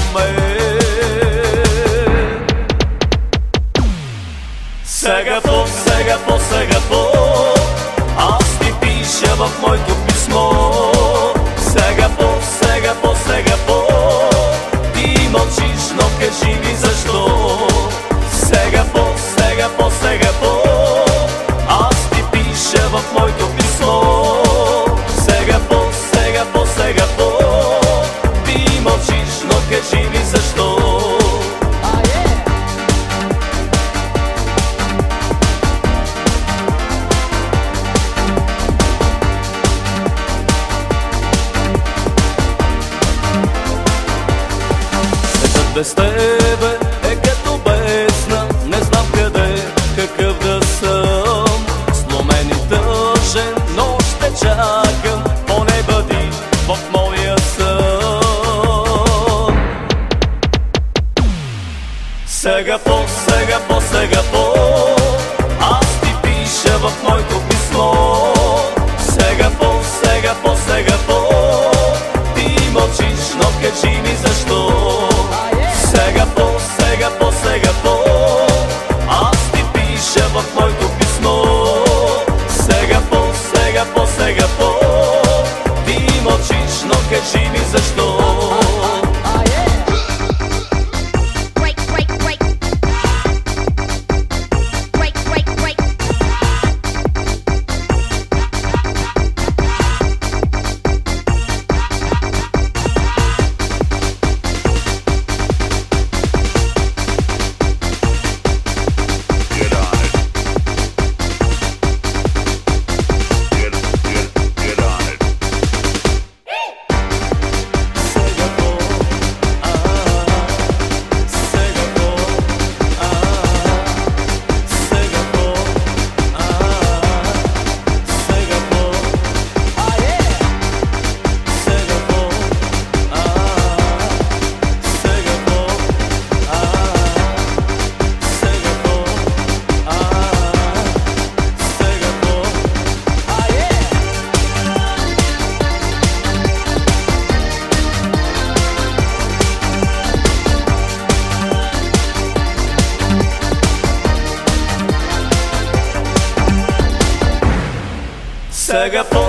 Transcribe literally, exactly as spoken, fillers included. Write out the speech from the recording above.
мен. Сега по, сега по, сега по, аз ти пиша в моето писмо. Сега по, сега по, сега по, ти мълчиш, но кажи ми защо. Сега по, сега по, сега по, аз ти пиша в моето писмо. Сега по, сега по, сега по, ти мълчиш, но кажи ми защо. Без тебе е като бездна, не знам къде, какъв да съм. Сломен и тъжен, но ще чакам, поне бъди в моя сън. Сега по, сега по, сега по, аз ти пиша в моето писмо. Сега по, сега по, сега по, ти мълчиш, но кажи ми защо. Сега по, сега по, сега по, аз ти пиша в моето писмо. Сега по, сега по, сега по, ти мълчиш, но кажи ми защо. Сега по,